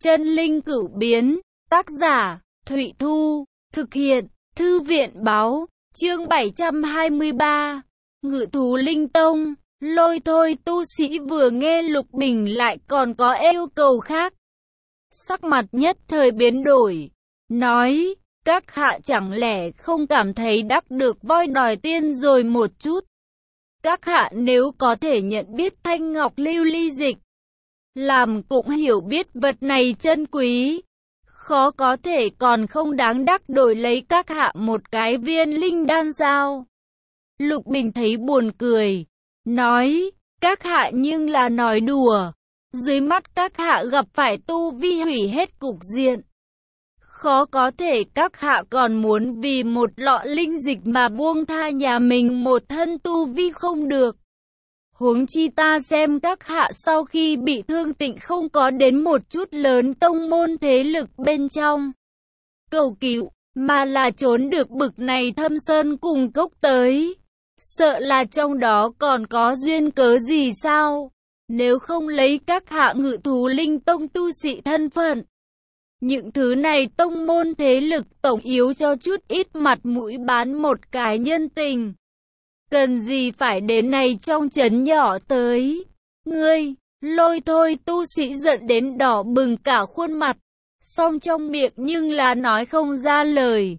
Chân linh cửu biến, tác giả, Thụy Thu, thực hiện, Thư viện báo, chương 723, Ngự thú linh tông. Lôi thôi tu sĩ vừa nghe Lục Bình lại còn có yêu cầu khác. Sắc mặt nhất thời biến đổi, nói, các hạ chẳng lẽ không cảm thấy đắc được voi đòi tiên rồi một chút. Các hạ nếu có thể nhận biết thanh ngọc lưu ly dịch, làm cũng hiểu biết vật này chân quý, khó có thể còn không đáng đắc đổi lấy các hạ một cái viên linh đan sao. Lục Bình thấy buồn cười, nói, các hạ nhưng là nói đùa, dưới mắt các hạ gặp phải tu vi hủy hết cục diện. Khó có thể các hạ còn muốn vì một lọ linh dịch mà buông tha nhà mình một thân tu vi không được. Huống chi ta xem các hạ sau khi bị thương tịnh không có đến một chút lớn tông môn thế lực bên trong cầu cứu, mà là trốn được bực này thâm sơn cùng cốc tới. Sợ là trong đó còn có duyên cớ gì sao? Nếu không lấy các hạ Ngự thú linh tông tu sĩ thân phận, những thứ này tông môn thế lực tổng yếu cho chút ít mặt mũi bán một cái nhân tình. Cần gì phải đến này trong trấn nhỏ tới. Ngươi, lôi thôi tu sĩ giận đến đỏ bừng cả khuôn mặt, song trong miệng nhưng là nói không ra lời.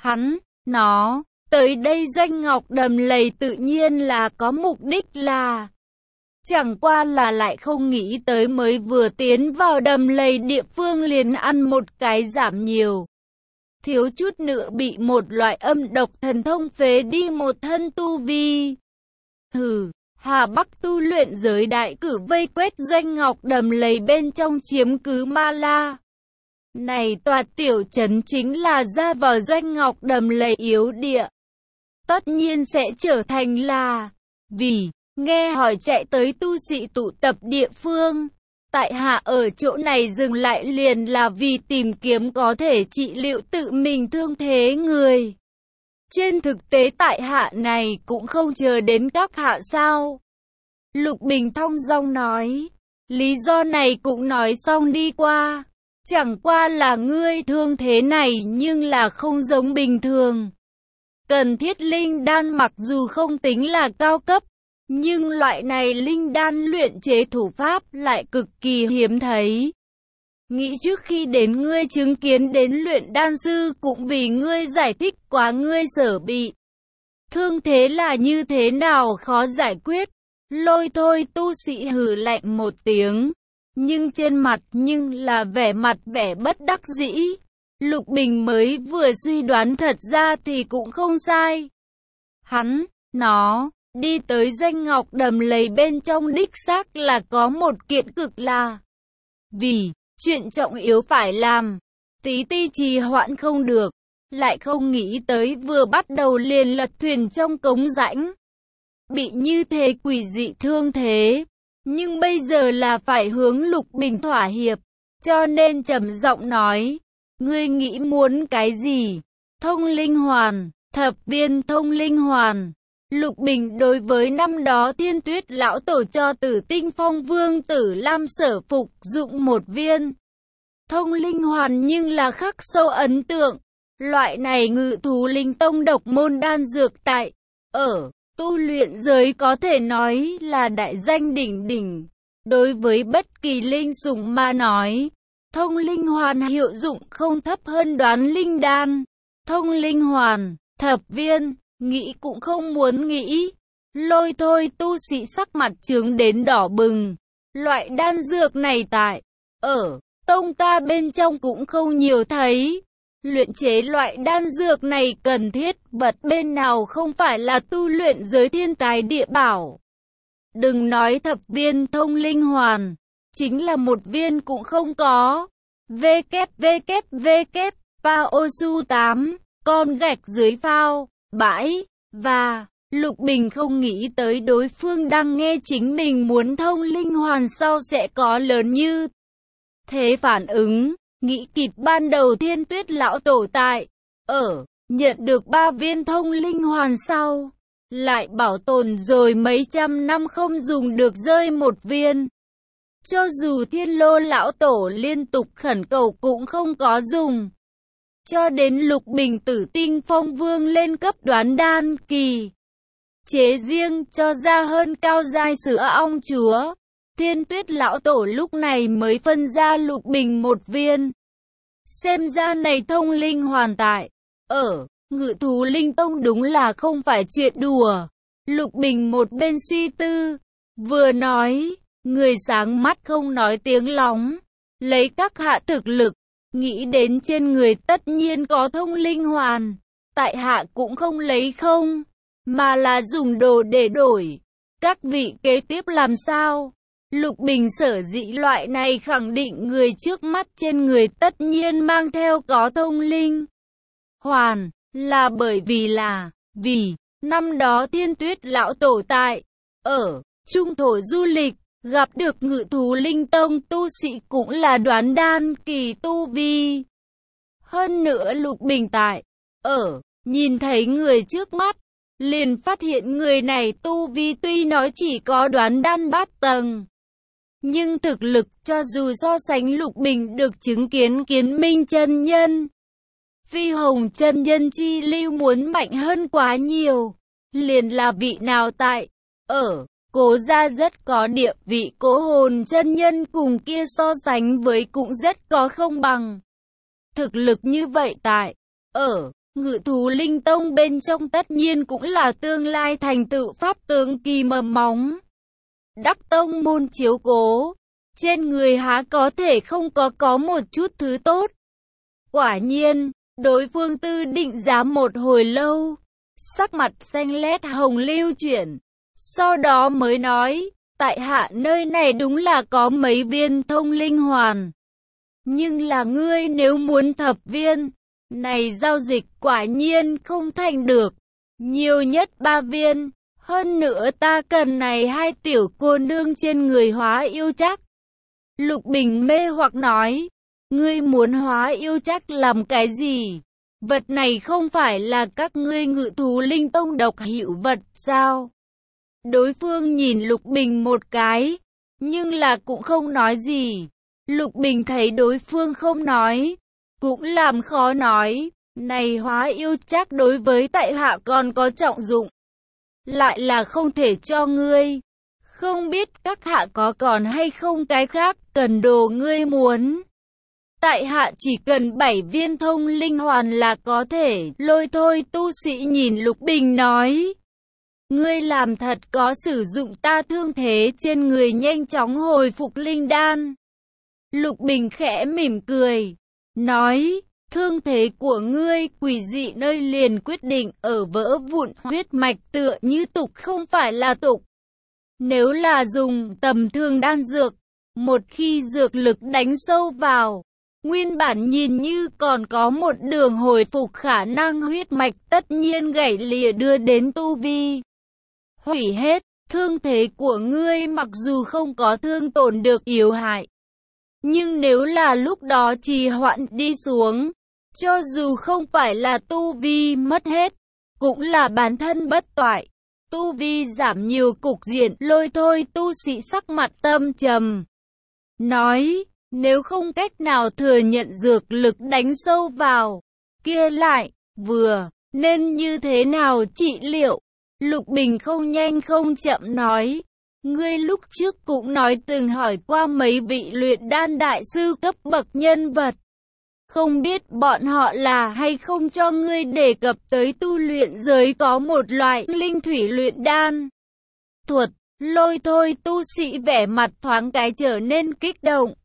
Nó, tới đây Doanh Ngọc Đầm Lầy tự nhiên là có mục đích là, chẳng qua là lại không nghĩ tới mới vừa tiến vào đầm lầy địa phương liền ăn một cái giảm nhiều. Thiếu chút nữa bị một loại âm độc thần thông phế đi một thân tu vi. Hà Bắc tu luyện giới đại cử vây quét Doanh Ngọc Đầm Lầy bên trong chiếm cứ Ma La. Này tòa tiểu trấn chính là ra vào Doanh Ngọc Đầm Lầy yếu địa. Tất nhiên sẽ trở thành là, vì nghe hỏi chạy tới tu sĩ tụ tập địa phương. Tại hạ ở chỗ này dừng lại liền là vì tìm kiếm có thể trị liệu tự mình thương thế người. Trên thực tế tại hạ này cũng không chờ đến các hạ sao. Lục Bình thong dong nói, lý do này cũng nói xong đi qua. Chẳng qua là ngươi thương thế này nhưng là không giống bình thường. Cần thiết linh đan mặc dù không tính là cao cấp, nhưng loại này linh đan luyện chế thủ pháp lại cực kỳ hiếm thấy. Nghĩ trước khi đến ngươi chứng kiến đến luyện đan sư cũng vì ngươi giải thích quá ngươi sở bị thương thế là như thế nào khó giải quyết. Lôi thôi tu sĩ hừ lạnh một tiếng, nhưng trên mặt nhưng là vẻ mặt vẻ bất đắc dĩ. Lục Bình mới vừa suy đoán thật ra thì cũng không sai. Nó đi tới Doanh Ngọc Đầm Lầy bên trong đích xác là có một kiện cực là vì chuyện trọng yếu phải làm, tí ti trì hoãn không được, lại không nghĩ tới vừa bắt đầu liền lật thuyền trong cống rãnh. Bị như thế quỷ dị thương thế, nhưng bây giờ là phải hướng Lục Bình thỏa hiệp, cho nên trầm giọng nói, ngươi nghĩ muốn cái gì? Thông linh hoàn, thập viên thông linh hoàn. Lục Bình đối với năm đó Thiên Tuyết lão tổ cho Tử Tinh Phong Vương Tử Lam Sở phục dụng một viên thông linh hoàn nhưng là khắc sâu ấn tượng. Loại này Ngự thú linh tông độc môn đan dược tại ở tu luyện giới có thể nói là đại danh đỉnh đỉnh. Đối với bất kỳ linh sủng mà nói, thông linh hoàn hiệu dụng không thấp hơn đoán linh đan. Thông linh hoàn, thập viên, nghĩ cũng không muốn nghĩ. Lôi thôi tu sĩ sắc mặt trướng đến đỏ bừng. Loại đan dược này tại ở tông ta bên trong cũng không nhiều thấy. Luyện chế loại đan dược này cần thiết vật bên nào không phải là tu luyện giới thiên tài địa bảo. Đừng nói thập viên thông linh hoàn, chính là một viên cũng không có. www Paosu 8 con gạch dưới phao bãi. Và Lục Bình không nghĩ tới đối phương đang nghe chính mình muốn thông linh hoàn sau sẽ có lớn như thế phản ứng. Nghĩ kịp ban đầu Thiên Tuyết lão tổ tại ở nhận được 3 viên thông linh hoàn sau, lại bảo tồn rồi mấy trăm năm không dùng được rơi một viên. Cho dù Thiên Lô lão tổ liên tục khẩn cầu cũng không có dùng. Cho đến Lục Bình Tử Tinh Phong Vương lên cấp đoán đan kỳ, chế riêng cho ra hơn cao giai sữa ong chúa, Thiên Tuyết lão tổ lúc này mới phân ra Lục Bình một viên. Xem ra này thông linh hoàn tại ở Ngự Thú Linh Tông đúng là không phải chuyện đùa. Lục Bình một bên suy tư, vừa nói, người sáng mắt không nói tiếng lóng, lấy các hạ thực lực, nghĩ đến trên người tất nhiên có thông linh hoàn, tại hạ cũng không lấy không, mà là dùng đồ để đổi. Các vị kế tiếp làm sao? Lục Bình sở dĩ loại này khẳng định người trước mắt trên người tất nhiên mang theo có thông linh hoàn, là bởi vì năm đó Thiên Tuyết lão tổ tại ở Trung Thổ du lịch, gặp được Ngự Thú Linh Tông tu sĩ cũng là đoán đan kỳ tu vi. Hơn nữa Lục Bình tại ở nhìn thấy người trước mắt, liền phát hiện người này tu vi tuy nói chỉ có đoán đan bát tầng, nhưng thực lực cho dù so sánh Lục Bình được chứng kiến Kiến Minh chân nhân, Phi Hồng chân nhân chi lưu muốn mạnh hơn quá nhiều. Liền là vị nào tại ở Cố gia rất có địa vị, Cố Hồn chân nhân cùng kia so sánh với cũng rất có không bằng. Thực lực như vậy tại ở Ngự Thú Linh Tông bên trong tất nhiên cũng là tương lai thành tựu pháp tướng kỳ mầm móng. Đắc tông môn chiếu cố, trên người há có thể không có một chút thứ tốt. Quả nhiên, đối phương tư định giá một hồi lâu, sắc mặt xanh lét hồng lưu chuyển, sau đó mới nói, tại hạ nơi này đúng là có mấy viên thông linh hoàn, nhưng là ngươi nếu muốn thập viên, này giao dịch quả nhiên không thành được, nhiều nhất 3 viên, hơn nữa ta cần này 2 tiểu cô nương trên người hóa yêu chắc. Lục Bình mê hoặc nói, ngươi muốn hóa yêu chắc làm cái gì? Vật này không phải là các ngươi Ngự Thú Linh Tông độc hữu vật sao? Đối phương nhìn Lục Bình một cái, nhưng là cũng không nói gì. Lục Bình thấy đối phương không nói, cũng làm khó nói, này hóa yêu chắc đối với tại hạ còn có trọng dụng, lại là không thể cho ngươi. Không biết các hạ có còn hay không cái khác cần đồ ngươi muốn. Tại hạ chỉ cần 7 viên thông linh hoàn là có thể. Lôi Thôi tu sĩ nhìn Lục Bình nói, ngươi làm thật có sử dụng ta thương thế trên người nhanh chóng hồi phục linh đan. Lục Bình khẽ mỉm cười, nói, thương thế của ngươi quỷ dị nơi liền quyết định ở vỡ vụn huyết mạch tựa như tục không phải là tục. Nếu là dùng tầm thường đan dược, một khi dược lực đánh sâu vào, nguyên bản nhìn như còn có một đường hồi phục khả năng huyết mạch tất nhiên gãy lìa đưa đến tu vi hủy hết. Thương thế của ngươi mặc dù không có thương tổn được yếu hại, nhưng nếu là lúc đó trì hoãn đi xuống, cho dù không phải là tu vi mất hết, cũng là bản thân bất toại. Tu vi giảm nhiều cục diện. Lôi Thôi tu sĩ sắc mặt tâm trầm, nói, nếu không cách nào thừa nhận dược lực đánh sâu vào, kia lại, vừa, nên như thế nào trị liệu? Lục Bình không nhanh không chậm nói, ngươi lúc trước cũng nói từng hỏi qua mấy vị luyện đan đại sư cấp bậc nhân vật. Không biết bọn họ là hay không cho ngươi đề cập tới tu luyện giới có một loại linh thủy luyện đan thuật. Lôi Thôi tu sĩ vẻ mặt thoáng cái trở nên kích động,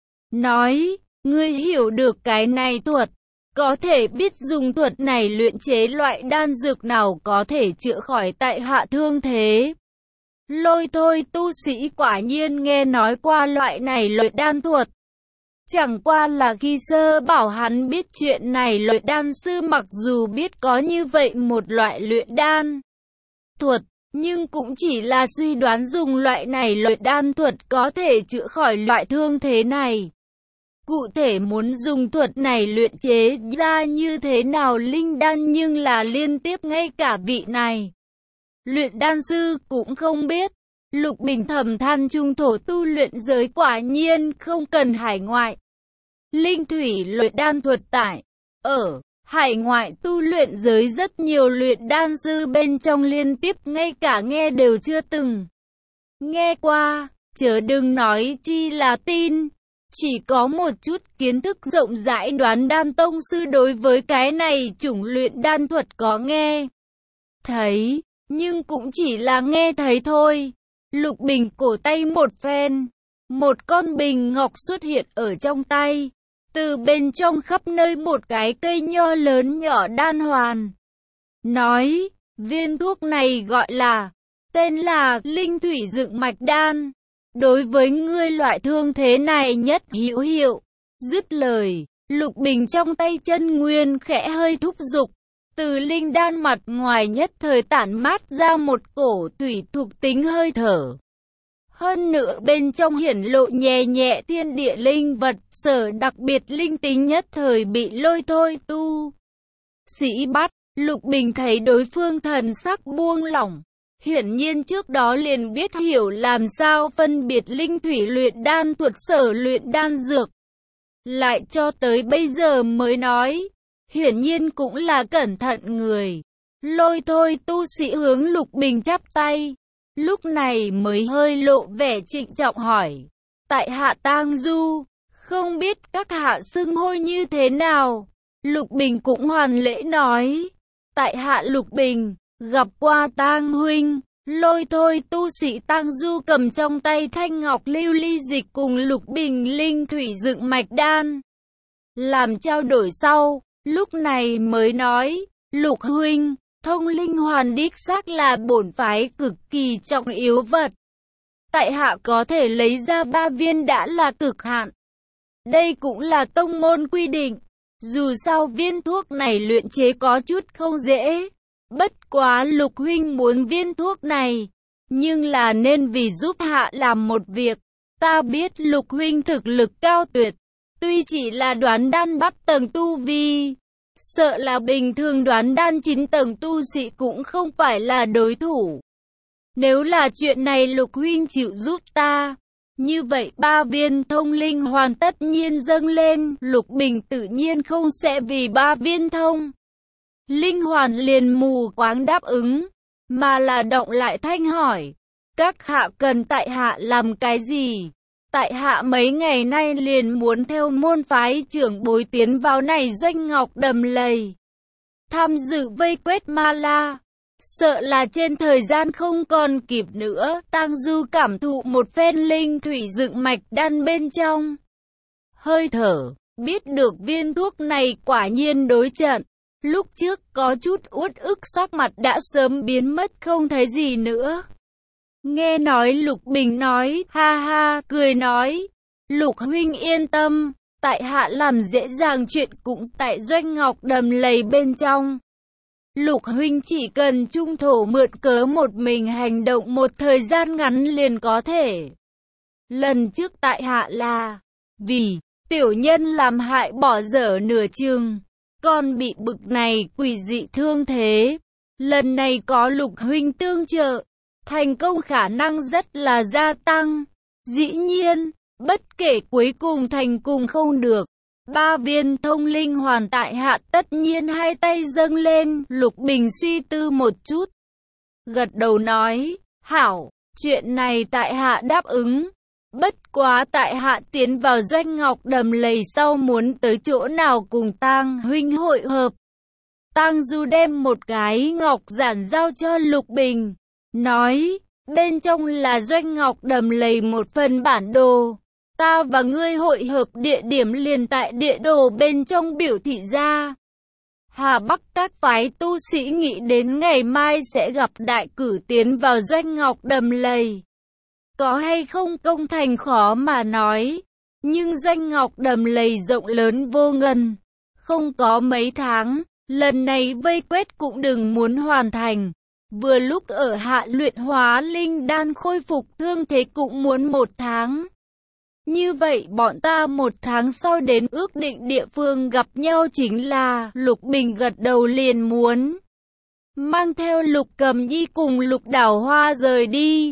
nói, ngươi hiểu được cái này thuật, có thể biết dùng thuật này luyện chế loại đan dược nào có thể chữa khỏi tại hạ thương thế. Lôi Thôi tu sĩ quả nhiên nghe nói qua loại này luyện đan thuật. Chẳng qua là khi sơ bảo hắn biết chuyện này, luyện đan sư mặc dù biết có như vậy một loại luyện đan thuật, nhưng cũng chỉ là suy đoán dùng loại này luyện đan thuật có thể chữa khỏi loại thương thế này. Cụ thể muốn dùng thuật này luyện chế ra như thế nào linh đan nhưng là liên tiếp ngay cả vị này luyện đan sư cũng không biết. Lục Bình thầm than trung thổ tu luyện giới quả nhiên không cần hải ngoại. Linh thủy luyện đan thuật tại ở hải ngoại tu luyện giới rất nhiều luyện đan sư bên trong liên tiếp ngay cả nghe đều chưa từng nghe qua, chớ đừng nói chi là tin. Chỉ có một chút kiến thức rộng rãi Đoán Đan tông sư đối với cái này chủng luyện đan thuật có nghe thấy, nhưng cũng chỉ là nghe thấy thôi. Lục Bình cổ tay một phen, một con bình ngọc xuất hiện ở trong tay. Từ bên trong khắp nơi một cái cây nho lớn nhỏ đan hoàn. Nói, viên thuốc này gọi là, tên là linh thủy dựng mạch đan. Đối với ngươi loại thương thế này nhất hữu hiệu. Dứt lời, Lục Bình trong tay chân nguyên khẽ hơi thúc giục. Từ linh đan mặt ngoài nhất thời tản mát ra một cổ thủy thuộc tính hơi thở. Hơn nữa bên trong hiển lộ nhẹ nhẹ thiên địa linh vật, sở đặc biệt linh tính nhất thời bị lôi thôi tu sĩ bắt. Lục Bình thấy đối phương thần sắc buông lỏng, hiển nhiên trước đó liền biết hiểu làm sao phân biệt linh thủy luyện đan thuật sở luyện đan dược. Lại cho tới bây giờ mới nói, hiển nhiên cũng là cẩn thận người. Lôi thôi tu sĩ hướng Lục Bình chắp tay. Lúc này mới hơi lộ vẻ trịnh trọng hỏi. Tại hạ Tang Du, không biết các hạ xưng hô như thế nào? Lục Bình cũng hoàn lễ nói. Tại hạ Lục Bình, gặp qua Tang huynh. Lôi thôi tu sĩ Tang Du cầm trong tay thanh ngọc lưu ly dịch cùng Lục Bình linh thủy dựng mạch đan. Làm trao đổi sau, lúc này mới nói. Lục huynh, thông linh hoàn đích xác là bổn phái cực kỳ trọng yếu vật. Tại hạ có thể lấy ra 3 viên đã là cực hạn. Đây cũng là tông môn quy định. Dù sao viên thuốc này luyện chế có chút không dễ. Bất quá Lục huynh muốn viên thuốc này, nhưng là nên vì giúp hạ làm một việc. Ta biết Lục huynh thực lực cao tuyệt, tuy chỉ là đoán đan 8 tầng tu vi, sợ là bình thường đoán đan 9 tầng tu sĩ cũng không phải là đối thủ. Nếu là chuyện này Lục huynh chịu giúp ta, như vậy 3 viên thông linh hoàn tất nhiên dâng lên. Lục Bình tự nhiên không sẽ vì 3 viên thông linh hoàn liền mù quáng đáp ứng, mà là động lại thanh hỏi. Các hạ cần tại hạ làm cái gì? Tại hạ mấy ngày nay liền muốn theo môn phái trưởng bối tiến vào này doanh ngọc đầm lầy, tham dự vây quét ma la. Sợ là trên thời gian không còn kịp nữa. Tang Du cảm thụ một phen linh thủy dựng mạch đan bên trong hơi thở, biết được viên thuốc này quả nhiên đối trận. Lúc trước có chút uất ức sắc mặt đã sớm biến mất không thấy gì nữa. Nghe nói Lục Bình nói, ha ha, cười nói. Lục huynh yên tâm, tại hạ làm dễ dàng chuyện cũng tại doanh ngọc đầm lầy bên trong. Lục huynh chỉ cần trung thổ mượn cớ một mình hành động một thời gian ngắn liền có thể. Lần trước tại hạ là vì tiểu nhân làm hại bỏ dở nửa chừng, còn bị bực này quỷ dị thương thế. Lần này có Lục huynh tương trợ, thành công khả năng rất là gia tăng. Dĩ nhiên, bất kể cuối cùng thành cùng không được, 3 viên thông linh hoàn tại hạ tất nhiên hai tay dâng lên. Lục Bình suy tư một chút, gật đầu nói, hảo, chuyện này tại hạ đáp ứng. Bất quá tại hạ tiến vào doanh ngọc đầm lầy sau muốn tới chỗ nào cùng Tang huynh hội hợp. Tang Du đem một cái ngọc giản giao cho Lục Bình, nói, bên trong là doanh ngọc đầm lầy một phần bản đồ. Ta và ngươi hội hợp địa điểm liền tại địa đồ bên trong biểu thị ra. Hà Bắc các phái tu sĩ nghĩ đến ngày mai sẽ gặp đại cử tiến vào doanh ngọc đầm lầy. Có hay không công thành khó mà nói, nhưng doanh ngọc đầm lầy rộng lớn vô ngần, không có mấy tháng, lần này vây quét cũng đừng muốn hoàn thành. Vừa lúc ở hạ luyện hóa linh đan khôi phục thương thế cũng muốn 1 tháng. Như vậy bọn ta 1 tháng sau đến ước định địa phương gặp nhau chính là. Lục Bình gật đầu liền muốn mang theo Lục Cầm Nhi cùng Lục Đảo Hoa rời đi.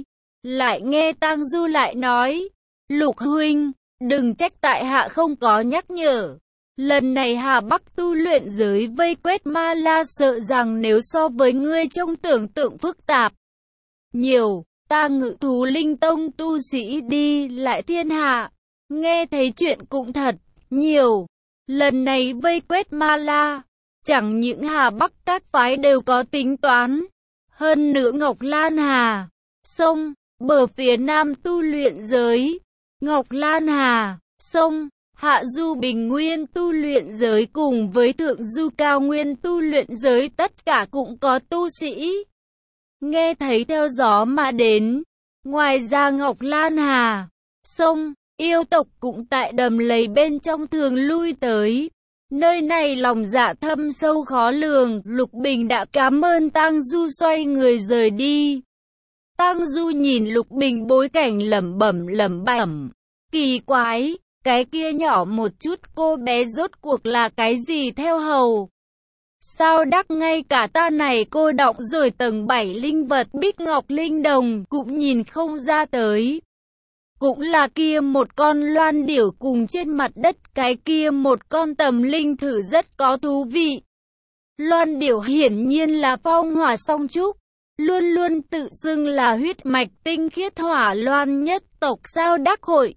Lại nghe Tang Du lại nói, Lục huynh, đừng trách tại hạ không có nhắc nhở. Lần này Hà Bắc tu luyện giới vây quét Ma La sợ rằng nếu so với ngươi trong tưởng tượng phức tạp nhiều, ta Ngự Thú Linh Tông tu sĩ đi lại thiên hạ, nghe thấy chuyện cũng thật nhiều. Lần này vây quét Ma La, chẳng những Hà Bắc các phái đều có tính toán, hơn nữa Ngọc Lan Hà sông bờ phía nam tu luyện giới, Ngọc Lan Hà sông Hạ Du Bình Nguyên tu luyện giới cùng với Thượng Du Cao Nguyên tu luyện giới tất cả cũng có tu sĩ. Nghe thấy theo gió mà đến. Ngoài ra Ngọc Lan Hà sông, yêu tộc cũng tại đầm lầy bên trong thường lui tới. Nơi này lòng dạ thâm sâu khó lường, Lục Bình đã cảm ơn Tang Du xoay người rời đi. Tang Du nhìn Lục Bình bối cảnh lẩm bẩm, kỳ quái. Cái kia nhỏ một chút cô bé rốt cuộc là cái gì theo hầu? Sao đắc ngay cả ta này cô đọng rồi tầng 7 linh vật Bích Ngọc Linh Đồng cũng nhìn không ra tới. Cũng là kia một con loan điểu cùng trên mặt đất cái kia một con tầm linh thử rất có thú vị. Loan điểu hiển nhiên là phong hỏa song trúc, luôn luôn tự xưng là huyết mạch tinh khiết hỏa loan nhất tộc sao đắc hội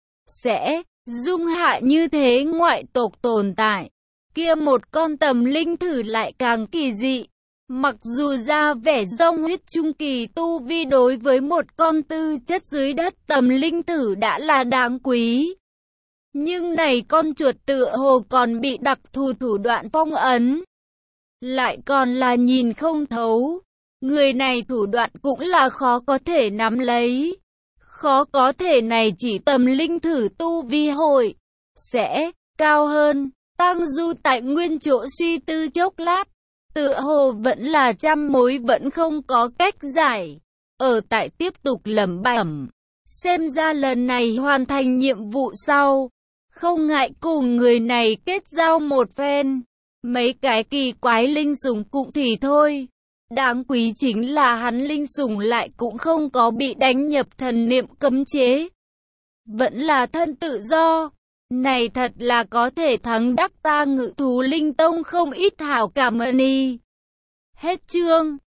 sẽ dung hạ như thế ngoại tộc tồn tại. Kia một con tầm linh thử lại càng kỳ dị. Mặc dù ra vẻ rong huyết trung kỳ tu vi đối với một con tư chất dưới đất tầm linh thử đã là đáng quý. Nhưng này con chuột tựa hồ còn bị đặc thù thủ đoạn phong ấn. Lại còn là nhìn không thấu. Người này thủ đoạn cũng là khó có thể nắm lấy. Khó có thể này chỉ tầm linh thử tu vi hội sẽ cao hơn. Tang Du tại nguyên chỗ suy tư chốc lát, tựa hồ vẫn là trăm mối vẫn không có cách giải. Ở tại tiếp tục lẩm bẩm, xem ra lần này hoàn thành nhiệm vụ sau, không ngại cùng người này kết giao một phen. Mấy cái kỳ quái linh sủng cũng thì thôi. Đáng quý chính là hắn linh sủng lại cũng không có bị đánh nhập thần niệm cấm chế. Vẫn là thân tự do. Này thật là có thể thắng đắc ta Ngự Thú Linh Tông không ít hảo cảm ơn y. Hết chương.